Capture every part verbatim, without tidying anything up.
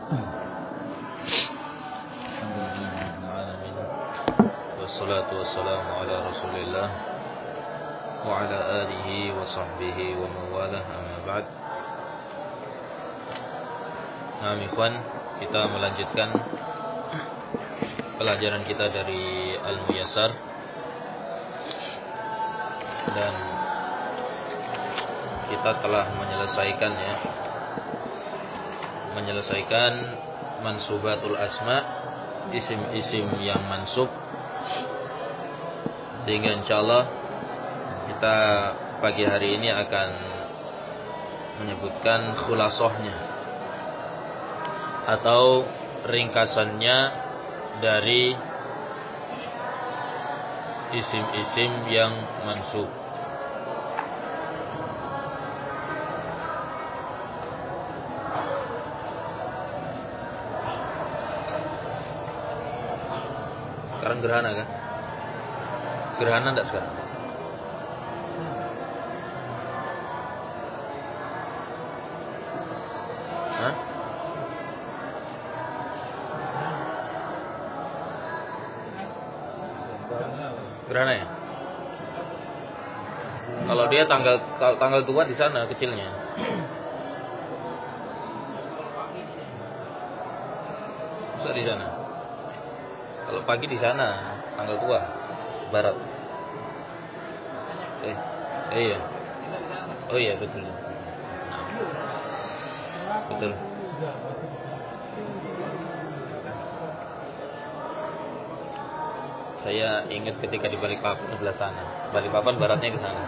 Wassalatu wassalamu ala Rasulillah wa ala alihi wa sahbihi wa mawalah, amma ba'd. Nah, ikhwan, kita melanjutkan pelajaran kita dari Al-Muyassar, dan kita telah menyelesaikan ya menyelesaikan mansubatul asma, isim-isim yang mansub, sehingga insyaallah kita pagi hari ini akan menyebutkan khulasahnya atau ringkasannya dari isim-isim yang mansub. Sekarang gerhana kan? Gerhana enggak sekarang? Hah? Gerhana ya? Kalau dia tanggal tanggal tua di sana kecilnya. Bisa di sana. Kalau pagi di sana tanggal tua barat. Eh, eh iya. Oh iya betul. Nah, betul. Saya ingat ketika di Balikpapan sebelah sana. Balikpapan baratnya ke sana.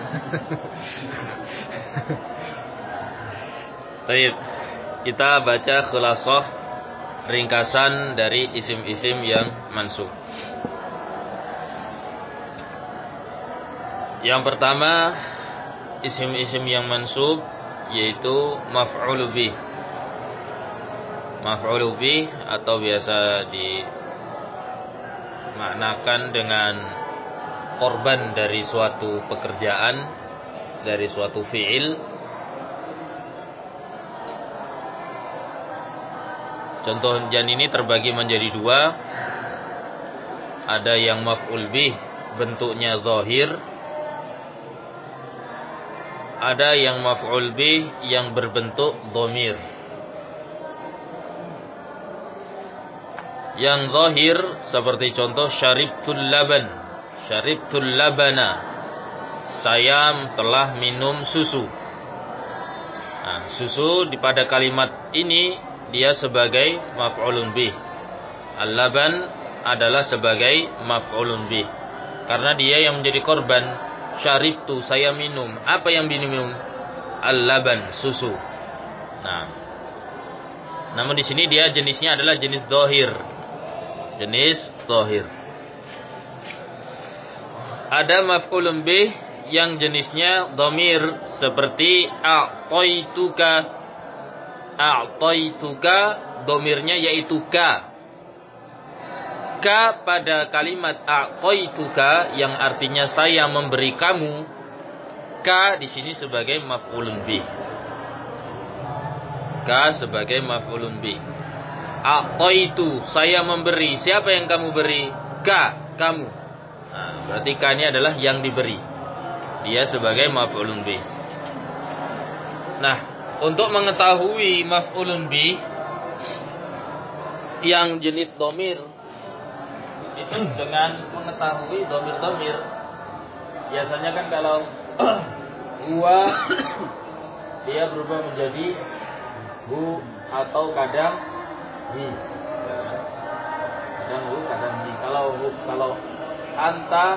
Baik. Kita baca khulasah ringkasan dari isim-isim yang mansub. Yang pertama, isim-isim yang mansub yaitu maf'ul bih. Maf'ul bih atau biasa dimaknakan dengan korban dari suatu pekerjaan, dari suatu fi'il. Contoh jan ini terbagi menjadi dua. Ada yang maf'ul bih bentuknya zahir, ada yang maf'ul bih yang berbentuk dhamir. Yang zahir seperti contoh syaribtul laban, syaribtul labana, saya telah minum susu. Nah, susu di pada kalimat ini dia sebagai maf'ulun bih. Al-laban adalah sebagai maf'ulun bih karena dia yang menjadi korban. Syaribtu, saya minum. Apa yang diminum? Al-laban, susu. Nah, namun di sini dia jenisnya adalah jenis zahir. Jenis zahir. Ada maf'ulun bih yang jenisnya dhamir seperti a'taituka. A'taituka, dhamirnya yaitu ka. Ka pada kalimat a'taituka yang artinya saya memberi kamu, ka di sini sebagai maf'ulun bih. Ka sebagai maf'ulun bih. A'taitu, saya memberi. Siapa yang kamu beri? Ka, kamu. Nah, berarti ka ini adalah yang diberi. Dia sebagai maf'ulun bih. Nah, untuk mengetahui maf'ulun bih yang jenis dhamir itu dengan mengetahui dhamir-dhamir. Biasanya kan kalau huwa dia berubah menjadi hu atau kadang hi. Kadang hu, kadang hi. Kalau hu, kalau anta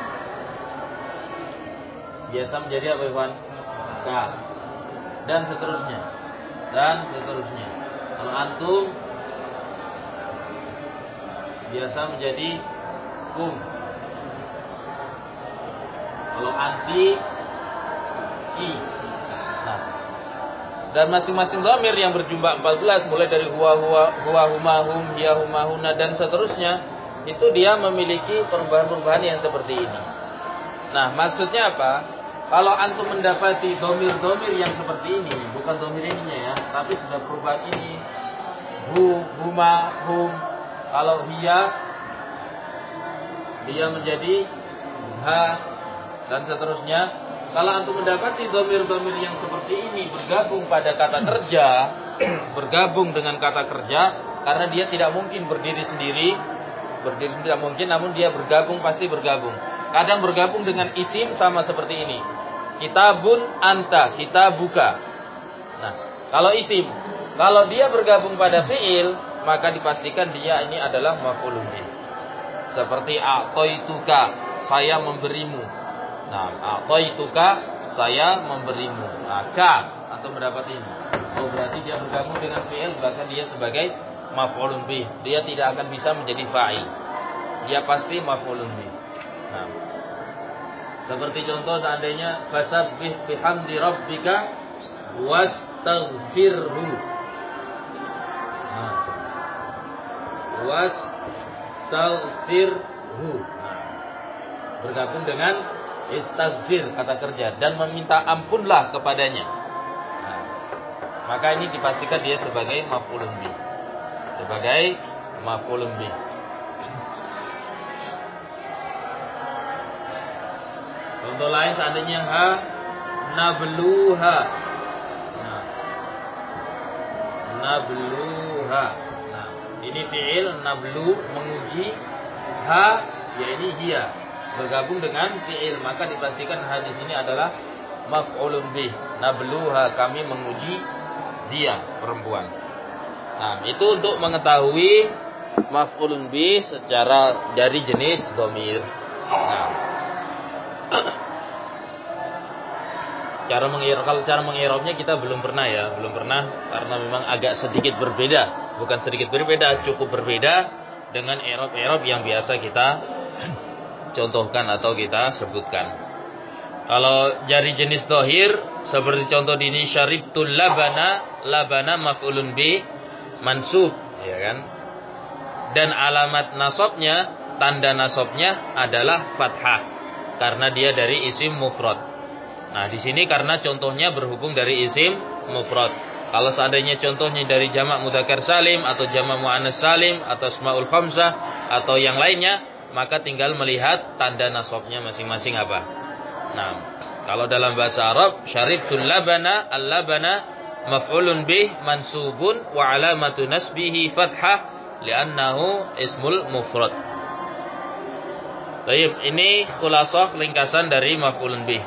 biasa menjadi apa, Iwan? Ka. Dan seterusnya. Dan seterusnya. Kalau antum biasa menjadi kum. Kalau anti i. Nah, dan masing-masing dhamir yang berjumlah empat belas mulai dari huwa huwa huwa huma hum hiya huma huna dan seterusnya, itu dia memiliki perubahan-perubahan yang seperti ini. Nah, maksudnya apa? Kalau antum mendapati dhamir-dhamir yang seperti ini, bukan dhamir ininya ya, tapi sudah perubahan ini, hu, huma, hum. Kalau hiya, dia menjadi ha, dan seterusnya. Kalau antum mendapati dhamir-dhamir yang seperti ini bergabung pada kata kerja, bergabung dengan kata kerja, karena dia tidak mungkin berdiri sendiri, berdiri tidak mungkin, namun dia bergabung pasti bergabung. Kadang bergabung dengan isim sama seperti ini. Kitabun anta, kitabuka. Nah, kalau isim, kalau dia bergabung pada fiil, maka dipastikan dia ini adalah maf'ulun bih. Seperti a'taituka, saya memberimu. Nah, a'taituka, saya memberimu. Nah, ka, atau mendapat ini. Oh, berarti dia bergabung dengan fiil, bahkan dia sebagai maf'ulun bih. Dia tidak akan bisa menjadi fa'il. Dia pasti maf'ulun bih. Nah, seperti contoh seandainya fasabbih bihamdi rabbika wastaghfirhu. Nah, wastaghfirhu. Nah, bergabung dengan istaghfir, kata kerja, dan meminta ampunlah kepadanya. Nah, maka ini dipastikan dia sebagai maf'ulun bih. Sebagai maf'ulun bih. Contoh lain seandainya ha nabluha. Nah, nabluha. Nah, ini fi'il nablu, menguji. Ha, ya ini dia, bergabung dengan fi'il, maka dipastikan hadis ini adalah maf'ulun bih. Nabluha, kami menguji dia, perempuan. Nah, itu untuk mengetahui maf'ulun bih secara dari jenis dhamir. Nah, cara mengirob, kalau cara mengirobnya kita belum pernah ya, belum pernah karena memang agak sedikit berbeda, bukan sedikit berbeda, cukup berbeda dengan irob-irob yang biasa kita contohkan atau kita sebutkan. Kalau dari jenis dohir seperti contoh di ini syaribtul labana, labana maf'ulun bih mansub, ya kan? Dan alamat nasabnya, tanda nasabnya adalah fathah karena dia dari isim mufrad. Nah, di sini karena contohnya berhubung dari isim mufrad. Kalau seandainya contohnya dari jamak mudzakkar salim atau jamak muannas salim atau asmaul khamsah atau yang lainnya, maka tinggal melihat tanda nasabnya masing-masing apa. Nah, kalau dalam bahasa Arab, syaribtul labana, al-labana maf'ulun bih mansubun wa alamatu nasbihi fathah li'annahu ismul mufrad. Baik, ini khulasah ringkasan dari maf'ulun bih.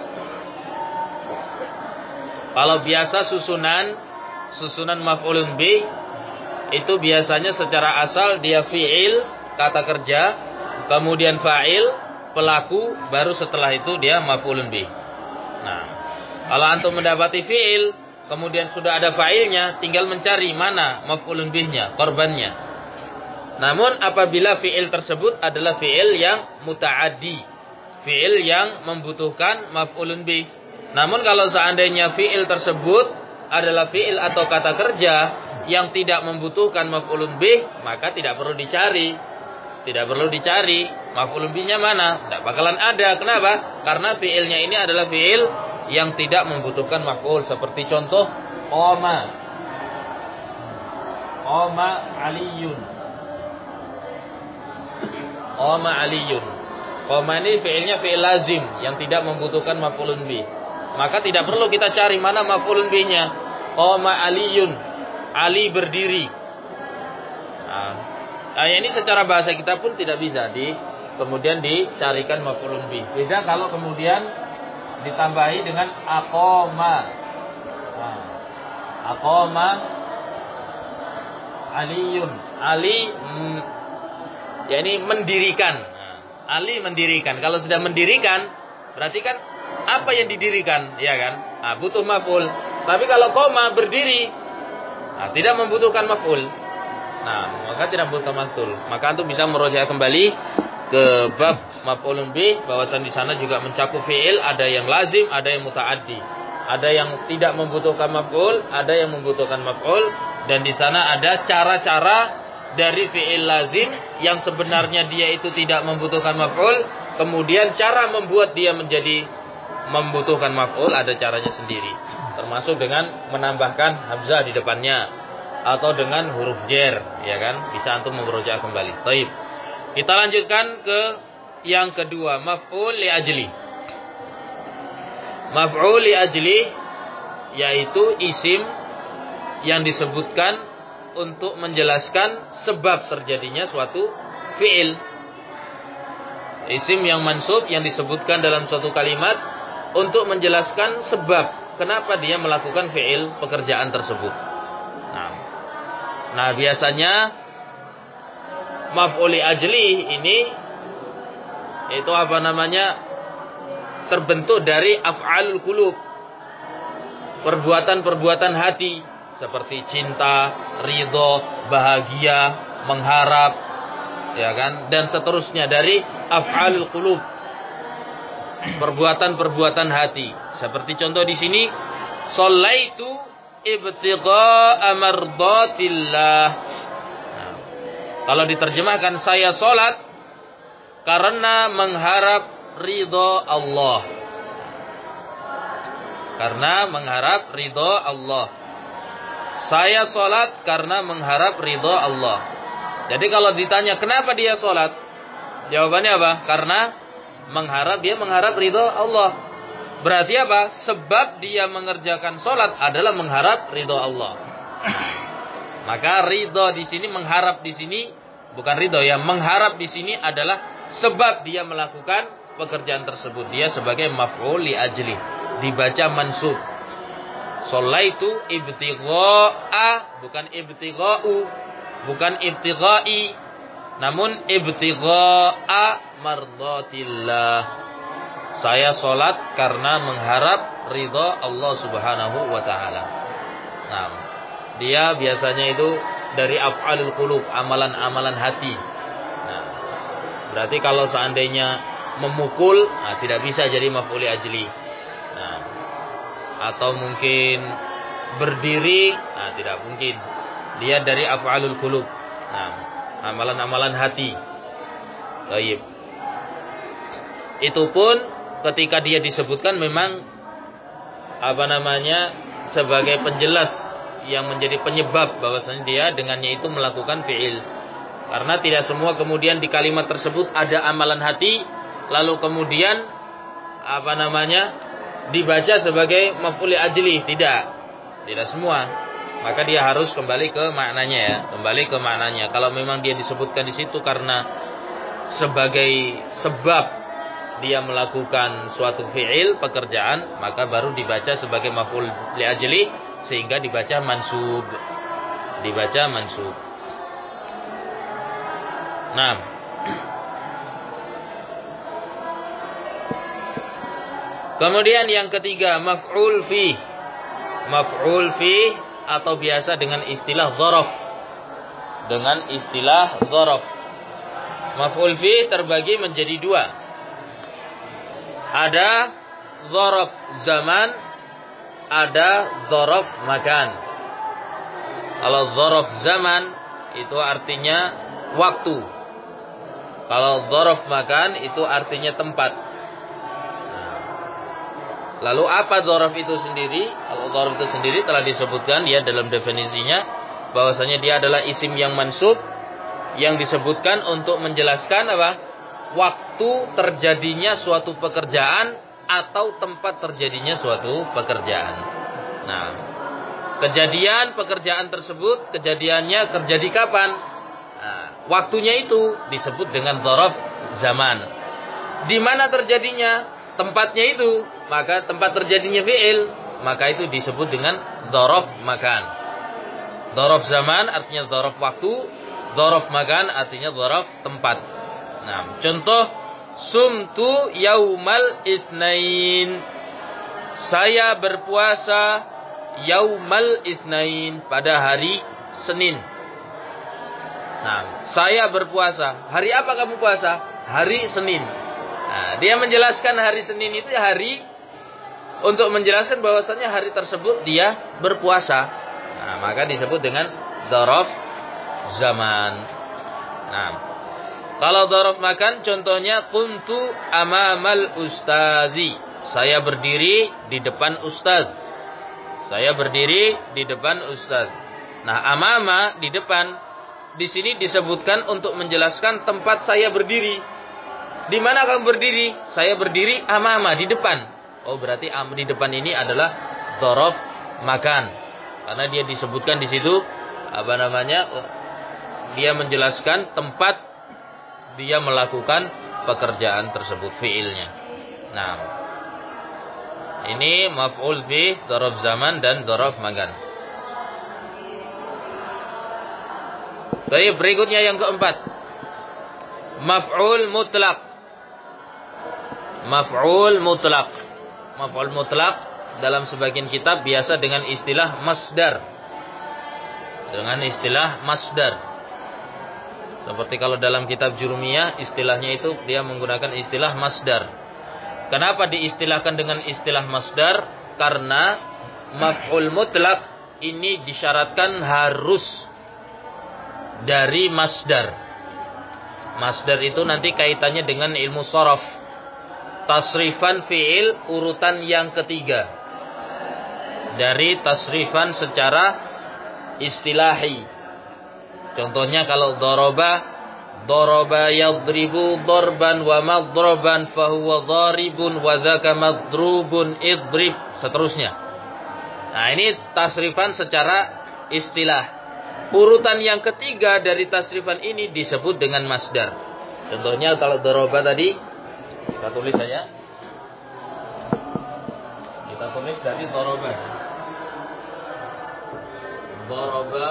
Kalau biasa susunan susunan maf'ulun bih itu biasanya secara asal dia fi'il, kata kerja, kemudian fa'il, pelaku, baru setelah itu dia maf'ulun bih. Nah, kalau antum mendapati fi'il, kemudian sudah ada fa'ilnya, tinggal mencari mana maf'ulun bihnya, korbannya. Namun apabila fi'il tersebut adalah fi'il yang muta'addi, fi'il yang membutuhkan maf'ulun bih. Namun kalau seandainya fi'il tersebut adalah fi'il atau kata kerja yang tidak membutuhkan maf'ulun bih, maka tidak perlu dicari. Tidak perlu dicari maf'ulun bihnya mana, tidak bakalan ada. Kenapa? Karena fi'ilnya ini adalah fi'il yang tidak membutuhkan maf'ul. Seperti contoh qama, qama aliyun, qama aliyun. Qama ini fi'ilnya fi'il lazim yang tidak membutuhkan maf'ulun bih. Maka tidak perlu kita cari mana maf'ulun bihnya. Qama aliyun, Ali berdiri. Nah, nah, ini secara bahasa kita pun tidak bisa di kemudian dicarikan maf'ulun bih. Beda kalau kemudian ditambahi dengan aqama. Nah, aqama aliyun, Ali mm, ya ini mendirikan. Nah, Ali mendirikan. Kalau sudah mendirikan, berarti kan apa yang didirikan, ya kan? Nah, butuh maf'ul. Tapi kalau koma berdiri, nah, tidak membutuhkan maf'ul. Nah, maka tidak membutuhkan maf'ul. Maka antum bisa merujuk kembali ke bab maf'ulun bih, bahwasan di sana juga mencakup fi'il, ada yang lazim, ada yang muta'addi. Ada yang tidak membutuhkan maf'ul, ada yang membutuhkan maf'ul, dan di sana ada cara-cara dari fi'il lazim yang sebenarnya dia itu tidak membutuhkan maf'ul, kemudian cara membuat dia menjadi membutuhkan maf'ul ada caranya sendiri, termasuk dengan menambahkan hamzah di depannya, atau dengan huruf jer, ya kan? Bisa antum memurojaah kembali. Baik. Kita lanjutkan ke yang kedua, maf'ul li ajli. Maf'ul li ajli yaitu isim yang disebutkan untuk menjelaskan sebab terjadinya suatu fi'il. Isim yang mansub yang disebutkan dalam suatu kalimat untuk menjelaskan sebab kenapa dia melakukan fi'il pekerjaan tersebut. Nah, nah biasanya maf'ul li ajli ini itu apa namanya? Terbentuk dari af'alul qulub. Perbuatan-perbuatan hati seperti cinta, ridho, bahagia, mengharap, ya kan? Dan seterusnya dari af'alul qulub. Perbuatan-perbuatan hati. Seperti contoh di sini, shallaitu ibtigha'a mardatillah. Nah, kalau diterjemahkan saya salat karena mengharap ridho Allah. Karena mengharap ridho Allah. Saya salat karena mengharap ridho Allah. Jadi kalau ditanya kenapa dia salat? Jawabannya apa? Karena mengharap, dia mengharap ridho Allah. Berarti apa? Sebab dia mengerjakan salat adalah mengharap ridho Allah. Maka ridho di sini, mengharap di sini bukan ridho ya, mengharap di sini adalah sebab dia melakukan pekerjaan tersebut. Dia sebagai maf'ul li ajli, dibaca mansub. Shallaitu ibtigha'a, bukan ibtigha'u, bukan ibtigha'i, namun ibtigha'a mardatillah. Saya salat karena mengharap ridha Allah Subhanahu wa taala. Nah, dia biasanya itu dari af'alul qulub, amalan-amalan hati. Nah, berarti kalau seandainya memukul, nah, tidak bisa jadi maf'ul li ajli. Nah, atau mungkin berdiri, nah, tidak mungkin. Dia dari af'alul qulub. Nah, amalan-amalan hati. Baik. Itu pun ketika dia disebutkan memang apa namanya sebagai penjelas yang menjadi penyebab bahwasanya dia dengannya itu melakukan fi'il. Karena tidak semua kemudian di kalimat tersebut ada amalan hati lalu kemudian apa namanya dibaca sebagai maf'ul li ajli, tidak. Tidak semua. Maka dia harus kembali ke maknanya ya, kembali ke maknanya. Kalau memang dia disebutkan di situ karena sebagai sebab dia melakukan suatu fi'il pekerjaan, maka baru dibaca sebagai maf'ul li ajli sehingga dibaca mansub. Dibaca mansub. Nah, kemudian yang ketiga maf'ul fi. Maf'ul fi atau biasa dengan istilah dzaraf. Dengan istilah dzaraf. Maf'ul fi terbagi menjadi dua. Ada dzaraf zaman, ada dzaraf makan. Kalau dzaraf zaman itu artinya waktu. Kalau dzaraf makan itu artinya tempat. Lalu apa dzaraf itu sendiri? Kalau dzaraf itu sendiri telah disebutkan ya dalam definisinya bahwasanya dia adalah isim yang mansub yang disebutkan untuk menjelaskan apa? Waktu terjadinya suatu pekerjaan atau tempat terjadinya suatu pekerjaan. Nah, kejadian pekerjaan tersebut kejadiannya terjadi kapan? Nah, waktunya itu disebut dengan dzaraf zaman. Di mana terjadinya? Tempatnya itu, maka tempat terjadinya fi'il, maka itu disebut dengan dzaraf makan. Dzaraf zaman artinya dzaraf waktu, dzaraf makan artinya dzaraf tempat. Nah, contoh sumtu yaumal itsnain. Saya berpuasa yaumal itsnain pada hari Senin. Nah, saya berpuasa. Hari apa kamu puasa? Hari Senin. Nah, dia menjelaskan hari Senin itu hari untuk menjelaskan bahwasannya hari tersebut dia berpuasa. Nah, maka disebut dengan dzaraf zaman. Nah, kalau dzaraf makan contohnya kuntu amamal ustazi. Saya berdiri di depan ustaz. Saya berdiri di depan ustaz. Nah, amama di depan, di sini disebutkan untuk menjelaskan tempat saya berdiri. Di mana kamu berdiri? Saya berdiri amama, di depan. Oh, berarti am di depan ini adalah dzaraf makan. Karena dia disebutkan di situ apa namanya? Dia menjelaskan tempat dia melakukan pekerjaan tersebut, fiilnya. Nah, ini maf'ul bih, dzaraf zaman dan dzaraf makan. Baik, berikutnya yang keempat. Maf'ul mutlaq. Maf'ul mutlaq. Maf'ul mutlaq dalam sebagian kitab biasa dengan istilah masdar. Dengan istilah masdar. Seperti kalau dalam kitab Jurumiyah istilahnya itu dia menggunakan istilah masdar. Kenapa diistilahkan dengan istilah masdar? Karena maf'ul mutlaq ini disyaratkan harus dari masdar. Masdar itu nanti kaitannya dengan ilmu sharaf. Tasrifan fi'il urutan yang ketiga. Dari tasrifan secara istilahi. Contohnya kalau doroba, doroba yadribu dorban wa madroban fahuwa dharibun wa dzaka madrubun idrib, seterusnya. Nah, ini tasrifan secara istilah. Urutan yang ketiga dari tasrifan ini disebut dengan masdar. Contohnya kalau doroba tadi, kita tulis saja. Kita tulis dari doroba. Doroba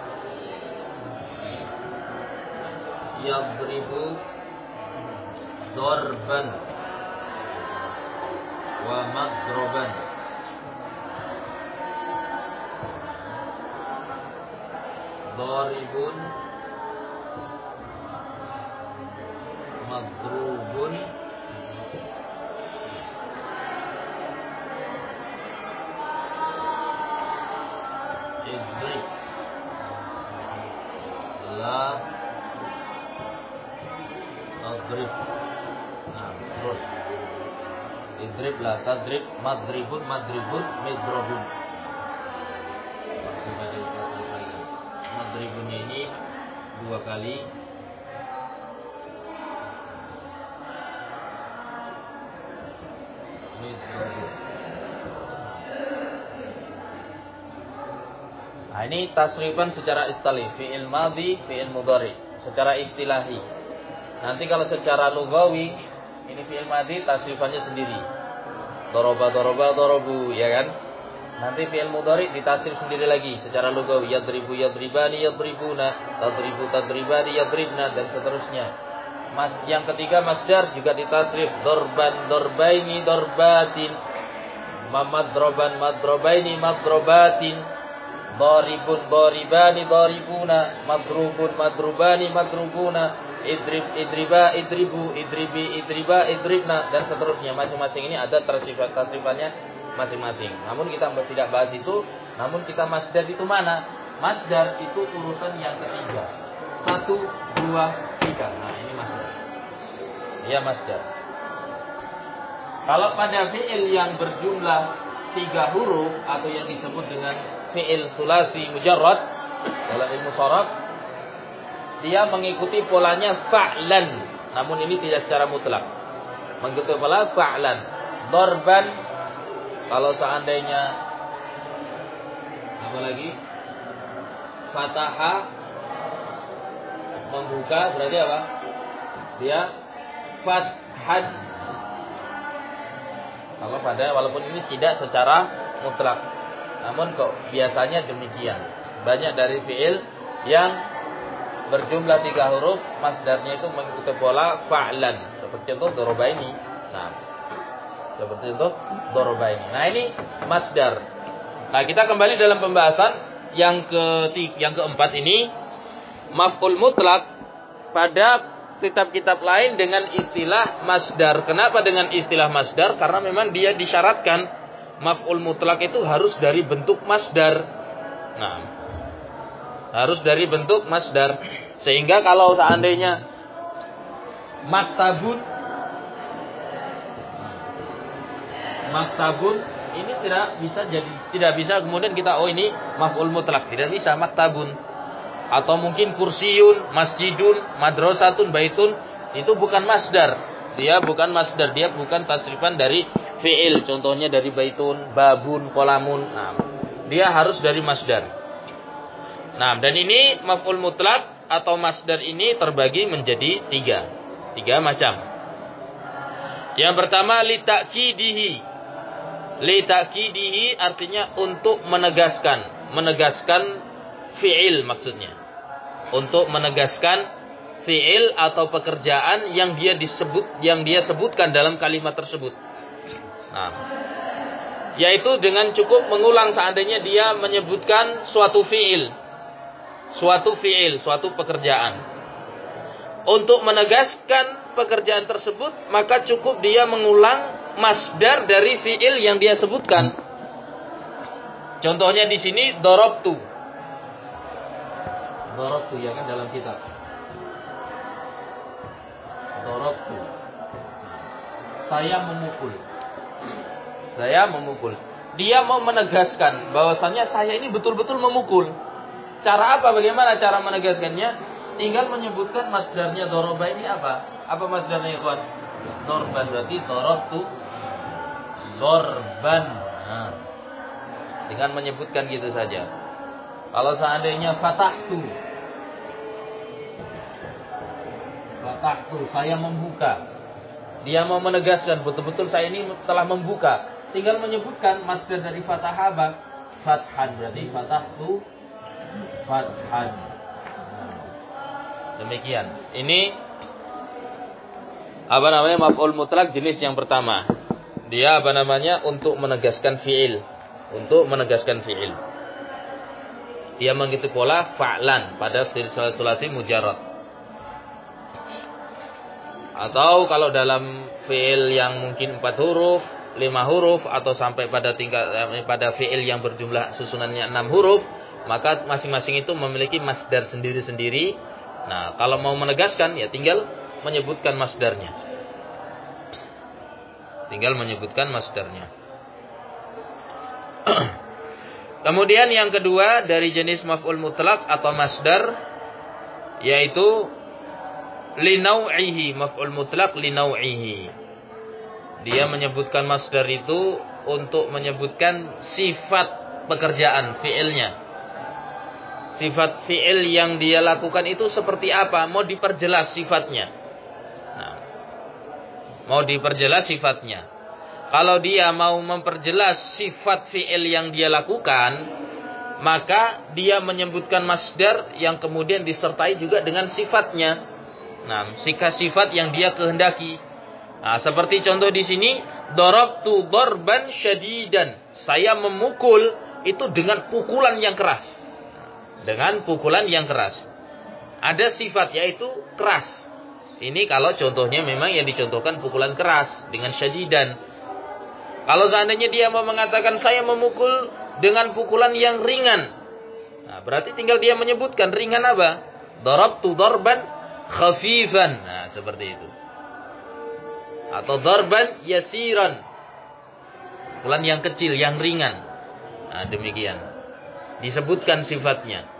yadribu dorban wa madroban. Doribun madrubun idrib la tadrib. Nah, terus idrib la tadrib, madribun madribun midrobun. Madribunnya ini dua kali. Midrobun. Nah, ini tasrifan secara istilahi, fi'il madhi, fi'il mudhari, secara istilahi. Nanti kalau secara lugawi, ini fi'il madhi tasrifannya sendiri. Doroba, doroba, dorobu, ya kan? Nanti fi'il mudhari ditasrif sendiri lagi secara lugawi. Yadribu, yadribani, yadribuna, tadribu, tadribani, yadribna, dan seterusnya. Mas, yang ketiga masdar juga ditasrif. Dorban, dorbaini, dorbatin. Mamadroban, madrobaini, madrobatin. Doribun, doribani, doribuna. Madrubun, madrubani, madrubuna. Idrib, idriba, idribu, idribi, idriba, idribna, dan seterusnya. Masing-masing ini ada tasrifan tasrifannya masing-masing. Namun kita tidak bahas itu. Namun kita masdar itu mana? Masdar itu urutan yang ketiga. Satu, dua, tiga. Nah, ini masdar. Ya, masdar. Kalau pada fi'il yang berjumlah tiga huruf atau yang disebut dengan fi'il sulasi mujarrad dalam ilmu sharaf, dia mengikuti polanya fa'lan, namun ini tidak secara mutlak. Mengikuti pola fa'lan. Dorban, kalau seandainya apa lagi? Fataha, membuka, berarti apa? Dia fathan. Kalau pada, walaupun ini tidak secara mutlak, namun kok biasanya demikian. Banyak dari fi'il yang berjumlah tiga huruf, masdarnya itu mengikuti pola fa'lan. Seperti itu doroba ini. Nah, seperti itu doroba ini. Nah, ini masdar. Nah, kita kembali dalam pembahasan yang ketiga, yang keempat ini, maf'ul mutlak pada kitab-kitab lain dengan istilah masdar. Kenapa dengan istilah masdar? Karena memang dia disyaratkan maf'ul mutlak itu harus dari bentuk masdar. Nah, harus dari bentuk masdar. Sehingga kalau seandainya maktabun maktabun ini tidak bisa jadi, tidak bisa kemudian kita oh ini maf'ul mutlak, tidak bisa. Maktabun atau mungkin kursiun, masjidun, madrasatun, baitun, itu bukan masdar. Dia bukan masdar, dia bukan tasrifan dari fi'il. Contohnya dari baitun, babun, kolamun. Nah, dia harus dari masdar. Nah, dan ini maf'ul mutlak atau masdar ini terbagi menjadi tiga. Tiga macam. Yang pertama, li ta'kidihi. Li ta'kidihi artinya untuk menegaskan. Menegaskan fi'il maksudnya. Untuk menegaskan fi'il atau pekerjaan yang dia disebut, yang dia sebutkan dalam kalimat tersebut. Nah, yaitu dengan cukup mengulang seandainya dia menyebutkan suatu fi'il. Suatu fi'il, suatu pekerjaan. Untuk menegaskan pekerjaan tersebut, maka cukup dia mengulang masdar dari fi'il yang dia sebutkan. Contohnya di sini darabtu. Darabtu ya kan dalam kitab. Darabtu. Saya memukul. Saya memukul. Dia mau menegaskan bahwasannya saya ini betul-betul memukul. Cara apa? Bagaimana cara menegaskannya? Tinggal menyebutkan masdarnya doroba ini apa? Apa masdarnya ikhwan? Dorban berarti dorobtu dorban. Nah, dengan menyebutkan gitu saja. Kalau seandainya fatahtu, fatahtu, saya membuka. Dia mau menegaskan betul-betul saya ini telah membuka. Tinggal menyebutkan masdar dari fatah apa? Fathan berarti fatahtu fathan. Demikian. Ini apa namanya maf'ul mutlak jenis yang pertama. Dia apa namanya untuk menegaskan fi'il, untuk menegaskan fi'il. Dia mengikuti pola fa'lan pada sulasi mujarrad. Atau kalau dalam fi'il yang mungkin empat huruf, lima huruf atau sampai pada tingkat pada fi'il yang berjumlah susunannya enam huruf, maka masing-masing itu memiliki masdar sendiri-sendiri. Nah, kalau mau menegaskan ya tinggal menyebutkan masdarnya. Tinggal menyebutkan masdarnya. Kemudian yang kedua dari jenis maf'ul mutlak atau masdar yaitu linau'ihi, maf'ul mutlak linau'ihi. Dia menyebutkan masdar itu untuk menyebutkan sifat pekerjaan fi'ilnya. Sifat fi'il yang dia lakukan itu seperti apa? Mau diperjelas sifatnya. Nah, mau diperjelas sifatnya. Kalau dia mau memperjelas sifat fi'il yang dia lakukan, maka dia menyebutkan masdar yang kemudian disertai juga dengan sifatnya. Nah, sifat yang dia kehendaki. Nah, seperti contoh di sini, darabtu darban syadidan. Saya memukul itu dengan pukulan yang keras. Dengan pukulan yang keras. Ada sifat yaitu keras. Ini kalau contohnya memang yang dicontohkan pukulan keras dengan syadidan. Kalau seandainya dia mau mengatakan saya memukul dengan pukulan yang ringan. Nah, berarti tinggal dia menyebutkan ringan apa? Darabtu darban khafifan. Nah, seperti itu. Atau darban yasiran. Pukulan yang kecil, yang ringan. Nah, demikian. Disebutkan sifatnya.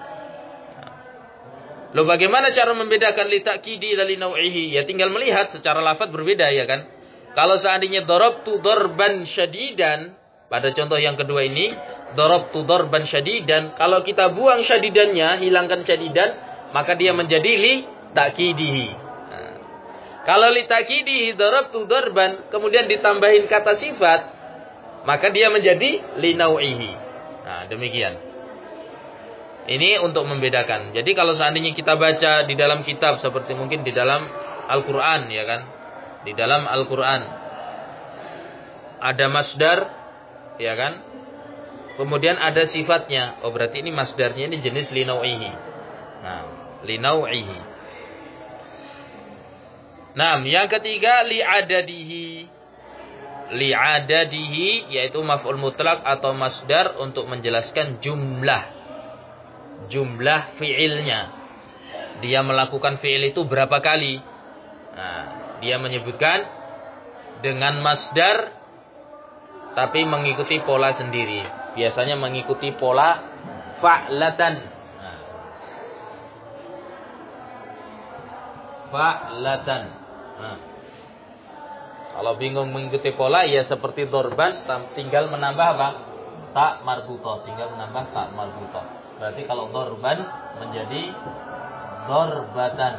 Loh, bagaimana cara membedakan li ta'kidi dan li nau'ihi? Ya tinggal melihat secara lafaz berbeda ya kan. Kalau seandainya darabtu darban syadidan, pada contoh yang kedua ini, darabtu darban syadidan, kalau kita buang syadidannya, hilangkan syadidan, maka dia menjadi li ta'kidihi. Nah, kalau li ta'kidihi darabtu darban, kemudian ditambahin kata sifat, maka dia menjadi li nau'ihi. Nah, demikian. Ini untuk membedakan. Jadi kalau seandainya kita baca di dalam kitab seperti mungkin di dalam Al-Qur'an ya kan. Di dalam Al-Qur'an ada masdar ya kan. Kemudian ada sifatnya. Oh, berarti ini masdarnya ini jenis linau'ihi. Nah, linau'ihi. Nah, yang ketiga li'adadihi. Li'adadihi yaitu maf'ul mutlak atau masdar untuk menjelaskan jumlah. Jumlah fi'ilnya. Dia melakukan fi'il itu berapa kali? Nah, dia menyebutkan dengan masdar tapi mengikuti pola sendiri. Biasanya mengikuti pola fa'latan. Nah. Fa'latan. Nah. Kalau bingung mengikuti pola, ya seperti dorban, tinggal menambah apa? Tak marbutoh, tinggal menambah tak marbutoh. Berarti kalau dorban menjadi dorbatan.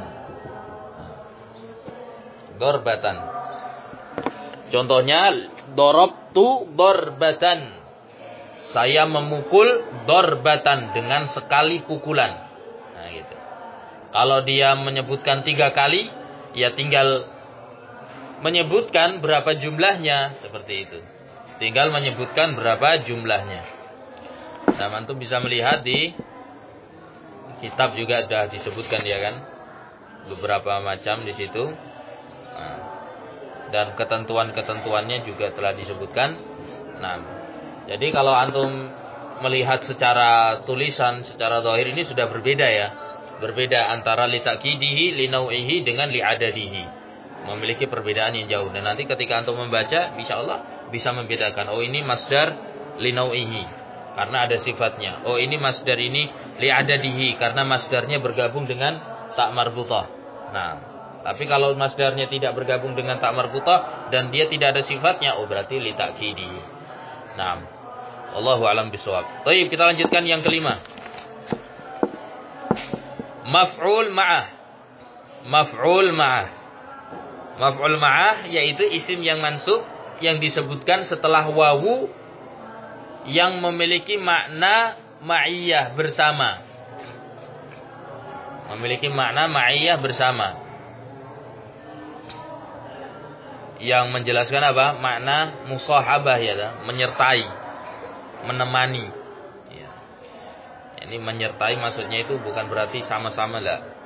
Dorbatan. Contohnya, dorobtu dorbatan. Saya memukul dorbatan dengan sekali pukulan. Nah, gitu. Kalau dia menyebutkan tiga kali, ya tinggal menyebutkan berapa jumlahnya, seperti itu. Tinggal menyebutkan berapa jumlahnya. Nah, antum bisa melihat di kitab juga sudah disebutkan ya kan, beberapa macam di situ. Nah, dan ketentuan-ketentuannya juga telah disebutkan. Nah, jadi kalau antum melihat secara tulisan, secara zahir ini sudah berbeda ya. Berbeda antara li ta'kidihi, li nau'ihi dengan li adadihi. Memiliki perbedaan yang jauh. Dan nanti ketika antum membaca, insyaallah bisa membedakan. Oh, ini masdar li nau'ihi karena ada sifatnya. Oh, ini masdar ini li adadihi karena masdarnya bergabung dengan tak marbutah. Nah, tapi kalau masdarnya tidak bergabung dengan tak marbutah dan dia tidak ada sifatnya, oh berarti li ta'kidihi. Nah, Allahu a'lam bishawab. Baik, kita lanjutkan yang kelima. Maf'ul ma'ah. Maf'ul ma'ah. Maf'ul ma'ah yaitu isim yang mansub yang disebutkan setelah wawu yang memiliki makna ma'iyah bersama. Memiliki makna ma'iyah bersama. Yang menjelaskan apa? Makna musahabah ya, menyertai, menemani. Ya. Ini menyertai maksudnya itu bukan berarti sama-sama lah.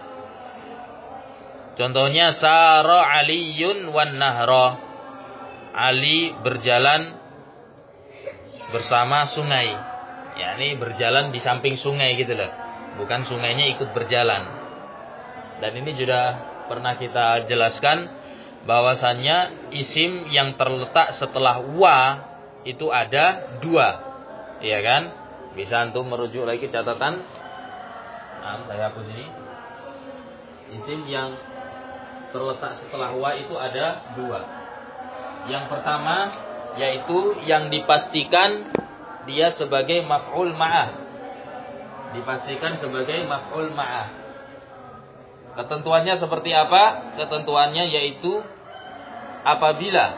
Contohnya sara aliyun wan nahra. Ali berjalan bersama sungai. Ya, ini berjalan di samping sungai gitu loh. Bukan sungainya ikut berjalan. Dan ini sudah pernah kita jelaskan bahwasannya isim yang terletak setelah wa itu ada dua. Iya kan? Bisa antum merujuk lagi catatan. Nah, saya hapus ini. Isim yang terletak setelah wa itu ada dua. Yang pertama yaitu yang dipastikan dia sebagai maf'ul ma'ah. Dipastikan sebagai maf'ul ma'ah. Ketentuannya seperti apa? Ketentuannya yaitu apabila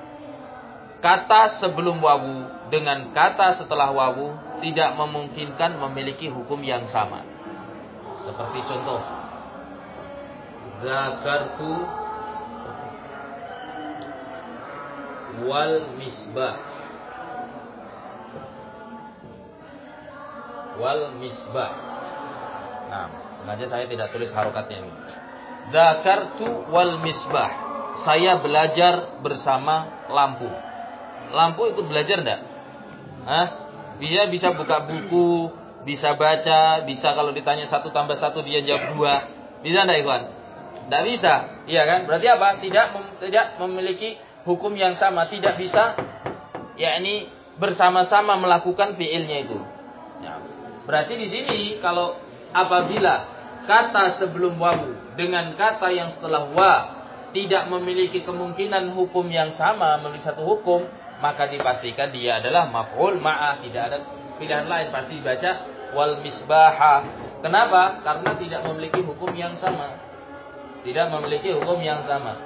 kata sebelum wawu dengan kata setelah wawu tidak memungkinkan memiliki hukum yang sama. Seperti contoh, zakartu wal misbah. Wal misbah. Nah, sengaja saya tidak tulis harokatnya ini. Zakartu wal misbah. Saya belajar bersama lampu. Lampu ikut belajar enggak? Hah? Dia bisa buka buku, bisa baca, bisa kalau ditanya satu tambah satu dia jawab dua. Bisa enggak, Ikhwan? Tidak bisa, iya kan? Berarti apa? Tidak mem- tidak memiliki hukum yang sama, tidak bisa, yakni bersama-sama melakukan fiilnya itu. Ya. Berarti di sini kalau apabila kata sebelum wawu dengan kata yang setelah wa tidak memiliki kemungkinan hukum yang sama, memiliki satu hukum, maka dipastikan dia adalah maf'ul ma'ah, tidak ada pilihan lain, pasti dibaca wal misbaha. Kenapa? Karena tidak memiliki hukum yang sama. Tidak memiliki hukum yang sama.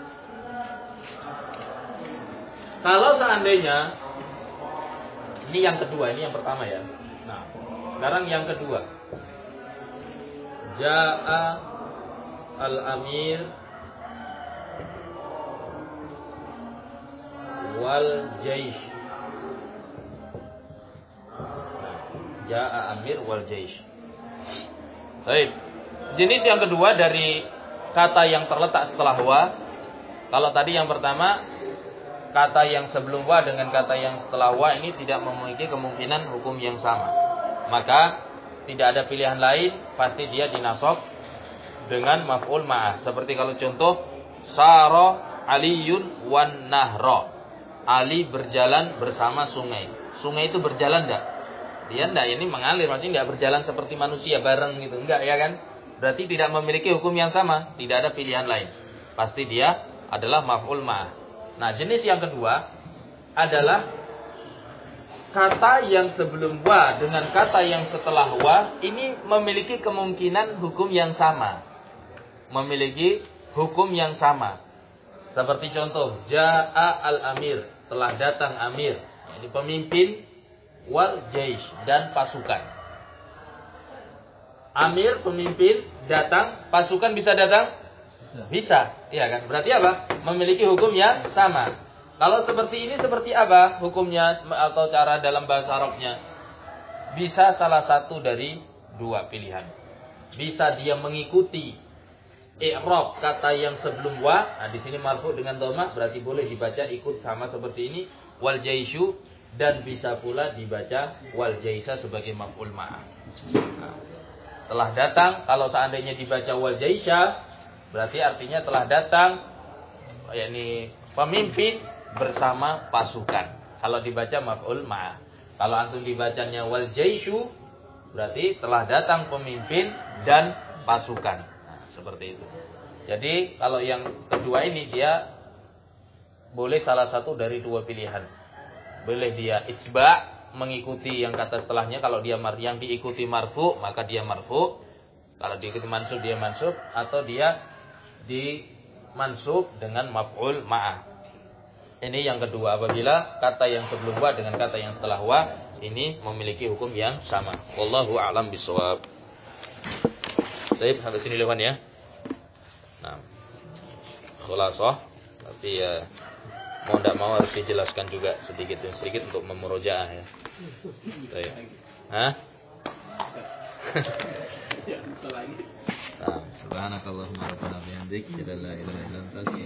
Kalau seandainya ini yang kedua, ini yang pertama ya. Nah, sekarang yang kedua. Ja'a al-amir wal jaish. Ja'a amir wal jaish. Baik. Jenis yang kedua dari kata yang terletak setelah wa. Kalau tadi yang pertama, kata yang sebelum wa dengan kata yang setelah wa ini tidak memiliki kemungkinan hukum yang sama. Maka tidak ada pilihan lain, pasti dia dinasab dengan maf'ul ma'ah. Seperti kalau contoh sara aliyun wan nahra. Ali berjalan bersama sungai. Sungai itu berjalan enggak? Dia enggak, ini mengalir, maksudnya enggak berjalan seperti manusia bareng gitu, enggak ya kan? Berarti tidak memiliki hukum yang sama, tidak ada pilihan lain. Pasti dia adalah maf'ul ma'ah. Nah, jenis yang kedua adalah kata yang sebelum wa dengan kata yang setelah wa ini memiliki kemungkinan hukum yang sama. Memiliki hukum yang sama. Seperti contoh, Ja'a al-amir, telah datang amir, ini pemimpin, wal jaish, dan pasukan. Amir, pemimpin, datang, pasukan bisa datang? Bisa, iya kan? Berarti apa? Memiliki hukum yang sama. Kalau seperti ini, seperti apa hukumnya atau cara dalam bahasa Arabnya? Bisa salah satu dari dua pilihan. Bisa dia mengikuti i'rab kata yang sebelum wa, nah di sini marfu dengan dhammah, berarti boleh dibaca ikut sama seperti ini, wal jaishu, dan bisa pula dibaca wal jaisa sebagai maf'ul ma'ah. Nah, telah datang, kalau seandainya dibaca wal jaisa, berarti artinya telah datang, yakni pemimpin bersama pasukan. Kalau dibaca maf'ul ma'ah. Kalau antum dibacanya wal jaishu, berarti telah datang pemimpin dan pasukan. Seperti itu. Jadi kalau yang kedua ini dia boleh salah satu dari dua pilihan. Boleh dia itsba, mengikuti yang kata setelahnya. Kalau dia mar yang diikuti marfu, maka dia marfu. Kalau diikuti mansub, dia mansub. Atau dia dimansub dengan maf'ul ma'ah. Ini yang kedua, apabila kata yang sebelum wa dengan kata yang setelah wa ini memiliki hukum yang sama. Wallahu a'lam bishawab. Baik, sampai sini dulu ya. Nah, khulasah, tapi ya mau tidak mau harus dijelaskan juga sedikit demi sedikit untuk memurojaah ya. Baik. Hah? Nah, subhanakallahumma rabbana bihamdik, la ilaha illa anta